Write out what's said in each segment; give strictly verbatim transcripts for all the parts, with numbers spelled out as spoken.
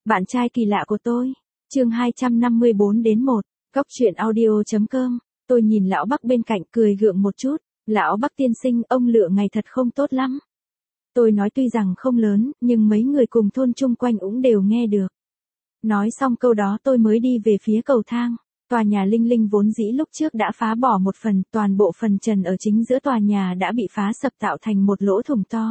Bạn trai kỳ lạ của tôi. Chương hai trăm năm mươi bốn đến một. Góc truyện audio chấm com. Tôi nhìn lão Bắc bên cạnh cười gượng một chút. Lão Bắc tiên sinh, ông lựa ngày thật không tốt lắm. Tôi nói tuy rằng không lớn, nhưng mấy người cùng thôn chung quanh cũng đều nghe được. Nói xong câu đó tôi mới đi về phía cầu thang. Tòa nhà Linh Linh vốn dĩ lúc trước đã phá bỏ một phần, toàn bộ phần trần ở chính giữa tòa nhà đã bị phá sập tạo thành một lỗ thủng to.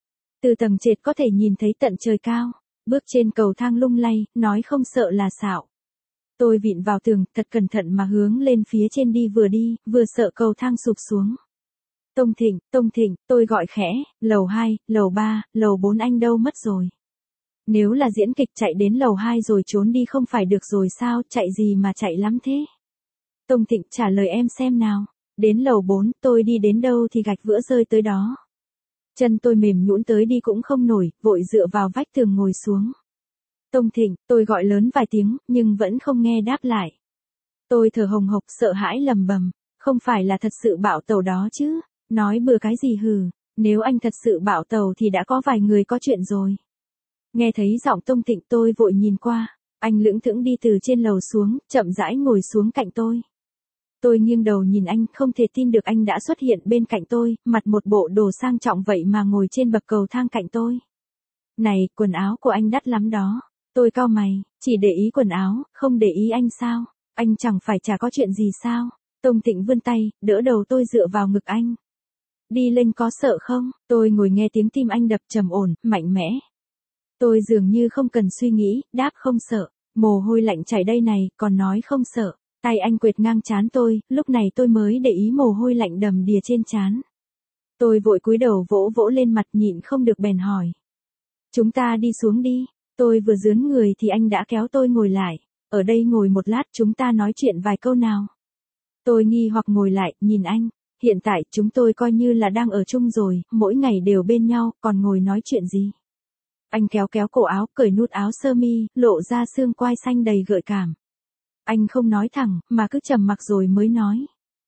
Từ tầng trệt có thể nhìn thấy tận trời cao. Bước trên cầu thang lung lay, nói không sợ là xạo. Tôi vịn vào tường, thật cẩn thận mà hướng lên phía trên đi, vừa đi, vừa sợ cầu thang sụp xuống. Tông Thịnh, Tông Thịnh, tôi gọi khẽ, lầu hai, lầu ba, lầu bốn anh đâu mất rồi. Nếu là diễn kịch chạy đến lầu hai rồi trốn đi không phải được rồi sao, chạy gì mà chạy lắm thế. Tông Thịnh trả lời em xem nào. Đến lầu bốn, tôi đi đến đâu thì gạch vữa rơi tới đó. Chân tôi mềm nhũn tới đi cũng không nổi, vội dựa vào vách tường ngồi xuống. Tông Thịnh, tôi gọi lớn vài tiếng, nhưng vẫn không nghe đáp lại. Tôi thở hồng hộc sợ hãi lầm bầm, không phải là thật sự bạo tẩu đó chứ, nói bừa cái gì hừ, nếu anh thật sự bạo tẩu thì đã có vài người có chuyện rồi. Nghe thấy giọng Tông Thịnh tôi vội nhìn qua, anh lững thững đi từ trên lầu xuống, chậm rãi ngồi xuống cạnh tôi. Tôi nghiêng đầu nhìn anh, không thể tin được anh đã xuất hiện bên cạnh tôi, mặt một bộ đồ sang trọng vậy mà ngồi trên bậc cầu thang cạnh tôi. Này, quần áo của anh đắt lắm đó. Tôi cau mày, chỉ để ý quần áo, không để ý anh sao? Anh chẳng phải chả có chuyện gì sao? Tông Thịnh vươn tay, đỡ đầu tôi dựa vào ngực anh. Đi lên có sợ không? Tôi ngồi nghe tiếng tim anh đập trầm ổn, mạnh mẽ. Tôi dường như không cần suy nghĩ, đáp không sợ. Mồ hôi lạnh chảy đây này, còn nói không sợ. Tay anh quệt ngang trán tôi, lúc này tôi mới để ý mồ hôi lạnh đầm đìa trên trán. Tôi vội cúi đầu vỗ vỗ lên mặt, nhịn không được bèn hỏi. Chúng ta đi xuống đi. Tôi vừa dướn người thì anh đã kéo tôi ngồi lại. Ở đây ngồi một lát chúng ta nói chuyện vài câu nào. Tôi nghi hoặc ngồi lại, nhìn anh. Hiện tại chúng tôi coi như là đang ở chung rồi, mỗi ngày đều bên nhau, còn ngồi nói chuyện gì. Anh kéo kéo cổ áo, cởi nút áo sơ mi, lộ ra xương quai xanh đầy gợi cảm. Anh không nói thẳng, mà cứ trầm mặc rồi mới nói.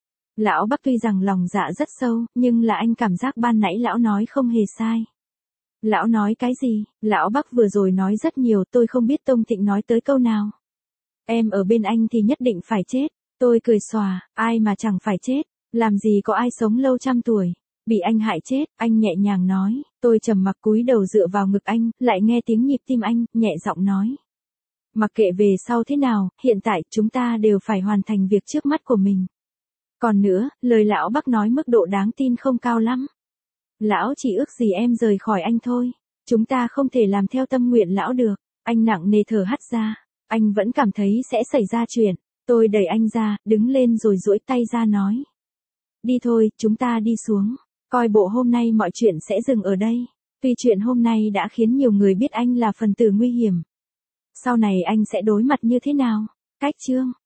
Lão Bắc tuy rằng lòng dạ rất sâu, nhưng là anh cảm giác ban nãy lão nói không hề sai. Lão nói cái gì? Lão Bắc vừa rồi nói rất nhiều, tôi không biết Tông Thịnh nói tới câu nào. Em ở bên anh thì nhất định phải chết. Tôi cười xòa, ai mà chẳng phải chết, làm gì có ai sống lâu trăm tuổi. Bị anh hại chết, anh nhẹ nhàng nói. Tôi trầm mặc cúi đầu dựa vào ngực anh, lại nghe tiếng nhịp tim anh, nhẹ giọng nói. Mặc kệ về sau thế nào, hiện tại chúng ta đều phải hoàn thành việc trước mắt của mình. Còn nữa, lời lão Bắc nói mức độ đáng tin không cao lắm. Lão chỉ ước gì em rời khỏi anh thôi. Chúng ta không thể làm theo tâm nguyện lão được. Anh nặng nề thở hắt ra. Anh vẫn cảm thấy sẽ xảy ra chuyện. Tôi đẩy anh ra, đứng lên rồi duỗi tay ra nói. Đi thôi, chúng ta đi xuống. Coi bộ hôm nay mọi chuyện sẽ dừng ở đây. Tuy chuyện hôm nay đã khiến nhiều người biết anh là phần tử nguy hiểm. Sau này anh sẽ đối mặt như thế nào? Cách chương.